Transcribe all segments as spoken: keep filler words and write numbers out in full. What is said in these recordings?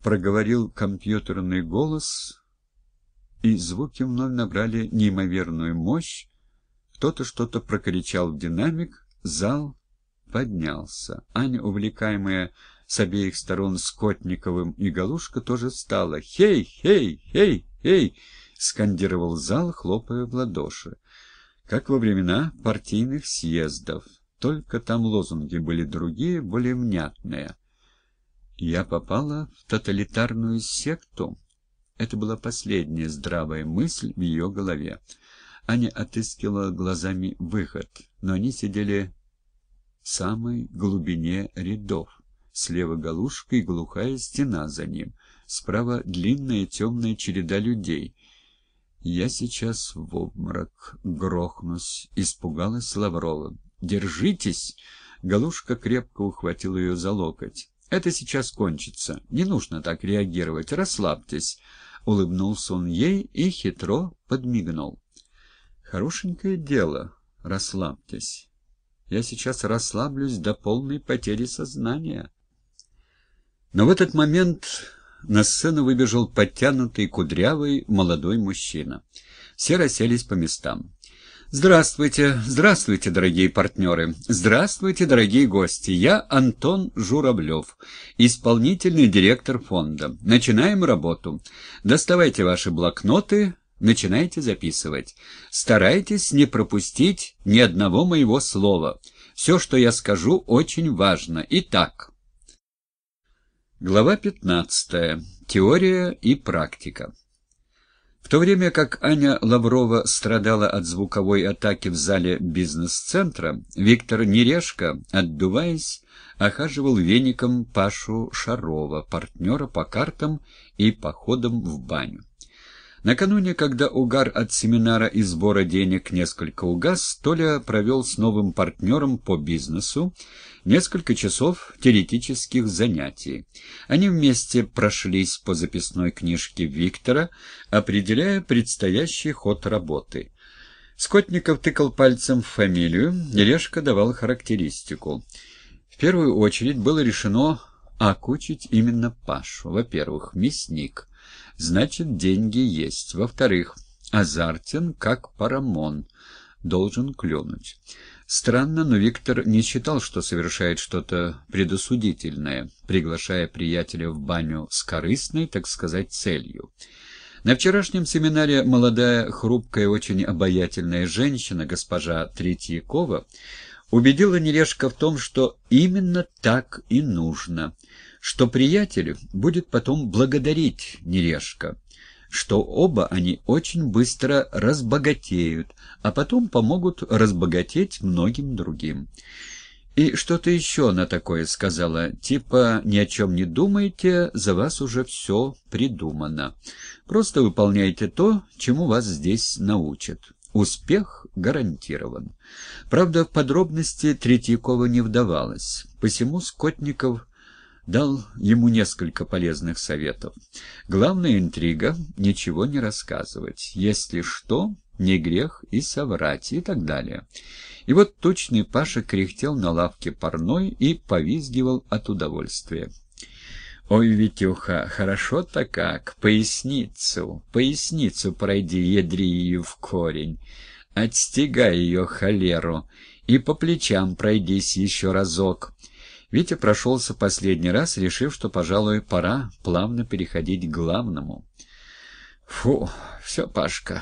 проговорил компьютерный голос, и звуки вновь набрали неимоверную мощь. Кто-то что-то прокричал в динамик, зал поднялся. Аня, увлекаемая с обеих сторон Скотниковым и Галушка, тоже встала. «Хей, хей, хей, хей!» — скандировал зал, хлопая в ладоши. Как во времена партийных съездов. Только там лозунги были другие, более внятные. «Я попала в тоталитарную секту». Это была последняя здравая мысль в ее голове. Аня отыскивала глазами выход, но они сидели в самой глубине рядов. Слева Галушка и глухая стена за ним. Справа длинная темная череда людей. «Я сейчас в обморок грохнусь», — испугалась Лаврова. «Держитесь!» — Галушка крепко ухватил ее за локоть. «Это сейчас кончится. Не нужно так реагировать. Расслабьтесь». Улыбнулся он ей и хитро подмигнул. «Хорошенькое дело. Расслабьтесь. Я сейчас расслаблюсь до полной потери сознания». Но в этот момент на сцену выбежал подтянутый, кудрявый, молодой мужчина. Все расселись по местам. «Здравствуйте, здравствуйте, дорогие партнеры! Здравствуйте, дорогие гости! Я Антон Журавлев, исполнительный директор фонда. Начинаем работу. Доставайте ваши блокноты, начинайте записывать. Старайтесь не пропустить ни одного моего слова. Все, что я скажу, очень важно. Итак...» Глава пятнадцатая. Теория и практика. В то время как Аня Лаврова страдала от звуковой атаки в зале бизнес-центра, Виктор Нерешко, отдуваясь, охаживал веником Пашу Шарова, партнера по картам и походам в баню. Накануне, когда угар от семинара и сбора денег несколько угас, Толя провел с новым партнером по бизнесу несколько часов теоретических занятий. Они вместе прошлись по записной книжке Виктора, определяя предстоящий ход работы. Скотников тыкал пальцем в фамилию, Нерешко давал характеристику. В первую очередь было решено окучить именно Пашу. Во-первых, мясник. Значит, деньги есть. Во-вторых, азартен, как парамон. Должен клюнуть. Странно, но Виктор не считал, что совершает что-то предосудительное, приглашая приятеля в баню с корыстной, так сказать, целью. На вчерашнем семинаре молодая, хрупкая, очень обаятельная женщина, госпожа Третьякова, убедила Нерешко в том, что именно так и нужно, что приятель будет потом благодарить Нерешко, что оба они очень быстро разбогатеют, а потом помогут разбогатеть многим другим. И что-то еще она такое сказала, типа «ни о чем не думайте, за вас уже все придумано. Просто выполняйте то, чему вас здесь научат. Успех гарантирован». Правда, в подробности Третьякова не вдавалась, посему Скотников дал ему несколько полезных советов. Главная интрига — ничего не рассказывать. Если что, не грех и соврать, и так далее. И вот тучный Паша кряхтел на лавке парной и повизгивал от удовольствия. «Ой, Витюха, хорошо-то как! Поясницу, поясницу пройди, ядри ее в корень, отстегай ее холеру, и по плечам пройдись еще разок». Витя прошелся последний раз, решив, что, пожалуй, пора плавно переходить к главному. «Фу, все, Пашка,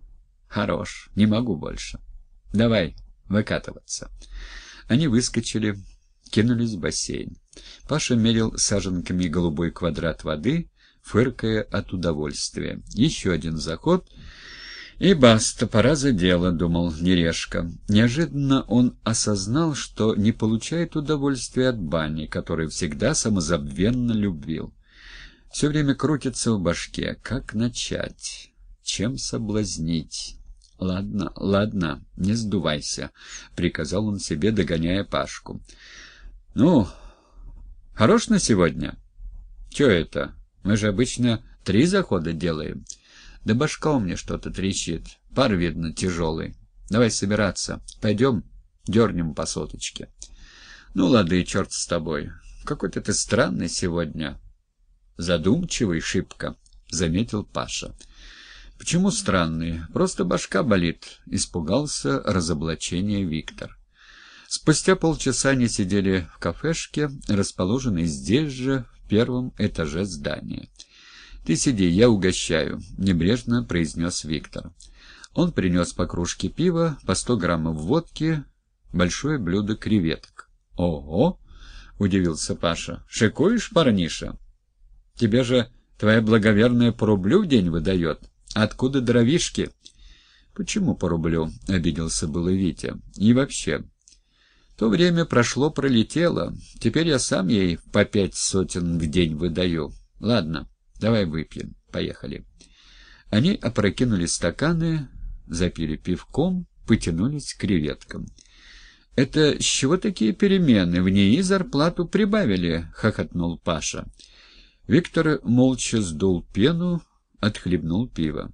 хорош, не могу больше. Давай выкатываться». Они выскочили, кинулись в бассейн. Паша мерил саженками голубой квадрат воды, фыркая от удовольствия. Еще один заход — и баста, пора за дело, думал Нерешко. Неожиданно он осознал, что не получает удовольствия от бани, которую всегда самозабвенно любил. Все время крутится в башке. Как начать? Чем соблазнить? «Ладно, ладно, не сдувайся», — приказал он себе, догоняя Пашку. «Ну, хорош на сегодня?» «Че это? Мы же обычно три захода делаем». «Да башка у меня что-то трещит. Пар, видно, тяжелый. Давай собираться. Пойдем, дернем по соточке». «Ну, лады, черт с тобой. Какой-то ты странный сегодня. Задумчивый шибко, — заметил Паша. — Почему странный? Просто башка болит, — испугался разоблачения Виктор. Спустя полчаса они сидели в кафешке, расположенной здесь же, в первом этаже здания. — Ты сиди, я угощаю, — небрежно произнес Виктор. Он принес по кружке пива, по сто граммов водки, большое блюдо креветок. — Ого! — удивился Паша. — Шикуешь, парниша? Тебе же твоя благоверная по рублю в день выдает. Откуда дровишки? — Почему по рублю? — обиделся было Витя. — И вообще... То время прошло, пролетело. Теперь я сам ей по пять сотен в день выдаю. Ладно, давай выпьем. Поехали. Они опрокинули стаканы, запили пивком, потянулись к креветкам. — Это с чего такие перемены? В НИИ зарплату прибавили, — хохотнул Паша. Виктор молча сдул пену, отхлебнул пиво.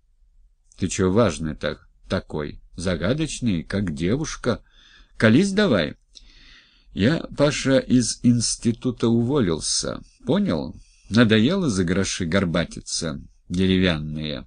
— Ты чего важный так, такой? Загадочный, как девушка? Колись давай. Я, Паша, из института уволился. Понял? Надоело за гроши горбатиться, деревянные.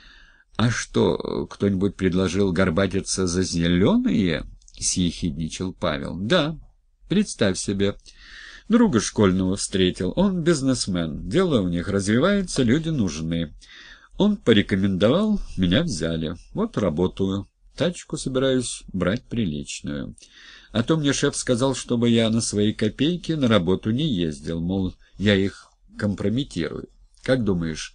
А что, кто-нибудь предложил горбатиться за зеленые? Съехидничал Павел. Да, представь себе. Друга школьного встретил. Он бизнесмен. Дело у них развивается, люди нужны. Он порекомендовал, меня взяли. Вот работаю. Тачку собираюсь брать приличную. А то мне шеф сказал, чтобы я на свои копейки на работу не ездил, мол, я их компрометирую. Как думаешь,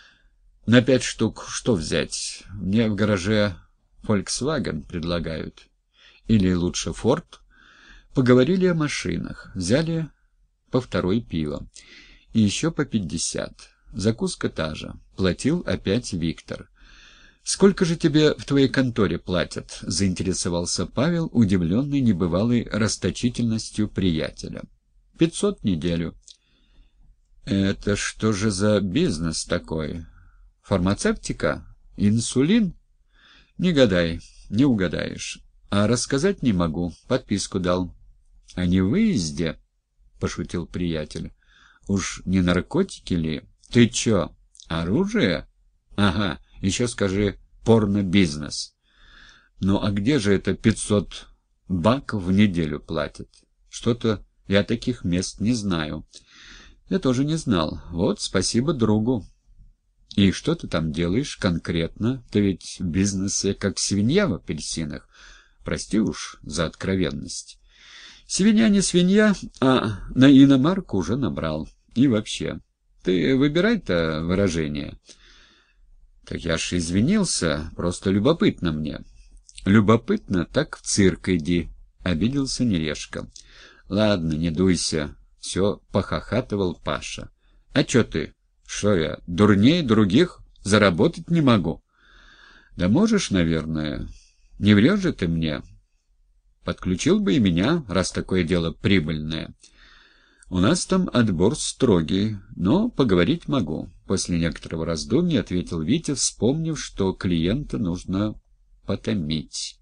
на пять штук что взять? Мне в гараже Volkswagen предлагают. Или лучше Ford? Поговорили о машинах. Взяли по второй пиво. И еще по пятьдесят. Закуска та же. Платил опять Виктор. «Сколько же тебе в твоей конторе платят?» — заинтересовался Павел, удивленный небывалой расточительностью приятеля. «Пятьсот в неделю». «Это что же за бизнес такой? Фармацевтика? Инсулин?» «Не гадай, не угадаешь. А рассказать не могу, подписку дал». «А не выезде?» — пошутил приятель. «Уж не наркотики ли? Ты чё, оружие? Ага». Еще скажи порно-бизнес. Ну а где же это пятьсот баков в неделю платят? Что-то я таких мест не знаю. Я тоже не знал. Вот, спасибо другу. И что ты там делаешь конкретно? Ты ведь в бизнесе как свинья в апельсинах. Прости уж за откровенность. Свинья не свинья, а на иномарку уже набрал. И вообще, ты выбирай-то выражение. Так я ж извинился, просто любопытно мне. Любопытно, так в цирк иди, — обиделся Нерешка. Ладно, не дуйся, — все похохатывал Паша. А чё ты? Шо я, дурнее других заработать не могу? Да можешь, наверное. Не врешь же ты мне? Подключил бы и меня, раз такое дело прибыльное. У нас там отбор строгий, но поговорить могу. После некоторого раздумья ответил Витя, вспомнив, что клиента нужно потомить.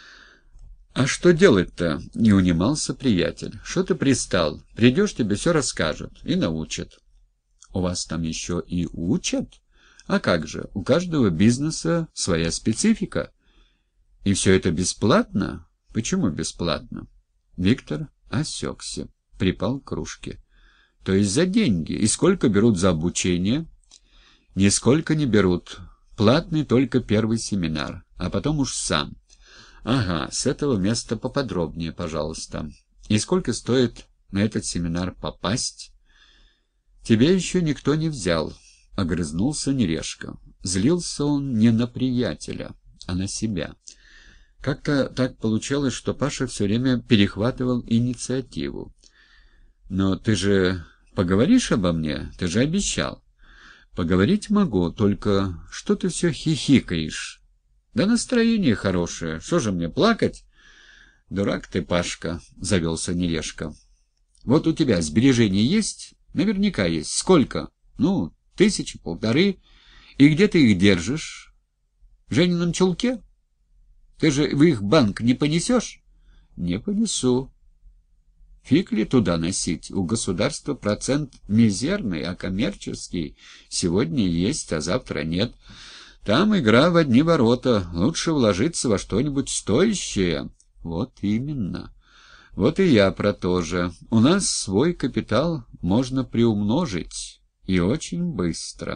— А что делать-то? — не унимался приятель. — Что ты пристал? Придешь, тебе все расскажут и научат. — У вас там еще и учат? А как же, у каждого бизнеса своя специфика. И все это бесплатно? Почему бесплатно? Виктор осекся. Припал к кружке. — То есть за деньги. И сколько берут за обучение? — Нисколько не берут. Платный только первый семинар, а потом уж сам. — Ага, с этого места поподробнее, пожалуйста. И сколько стоит на этот семинар попасть? — Тебя еще никто не взял, — огрызнулся Нерешка. Злился он не на приятеля, а на себя. Как-то так получалось, что Паша все время перехватывал инициативу. «Но ты же поговоришь обо мне? Ты же обещал». «Поговорить могу, только что ты все хихикаешь?» «Да настроение хорошее. Что же мне, плакать?» «Дурак ты, Пашка», — завелся Нерешка. «Вот у тебя сбережения есть?» «Наверняка есть. Сколько?» «Ну, тысячи, полторы. И где ты их держишь?» «В Женином чулке? Ты же в их банк не понесешь?» «Не понесу». Фиг ли туда носить? У государства процент мизерный, а коммерческий сегодня есть, а завтра нет. Там игра в одни ворота. Лучше вложиться во что-нибудь стоящее. Вот именно. Вот и я про то же. У нас свой капитал можно приумножить. И очень быстро.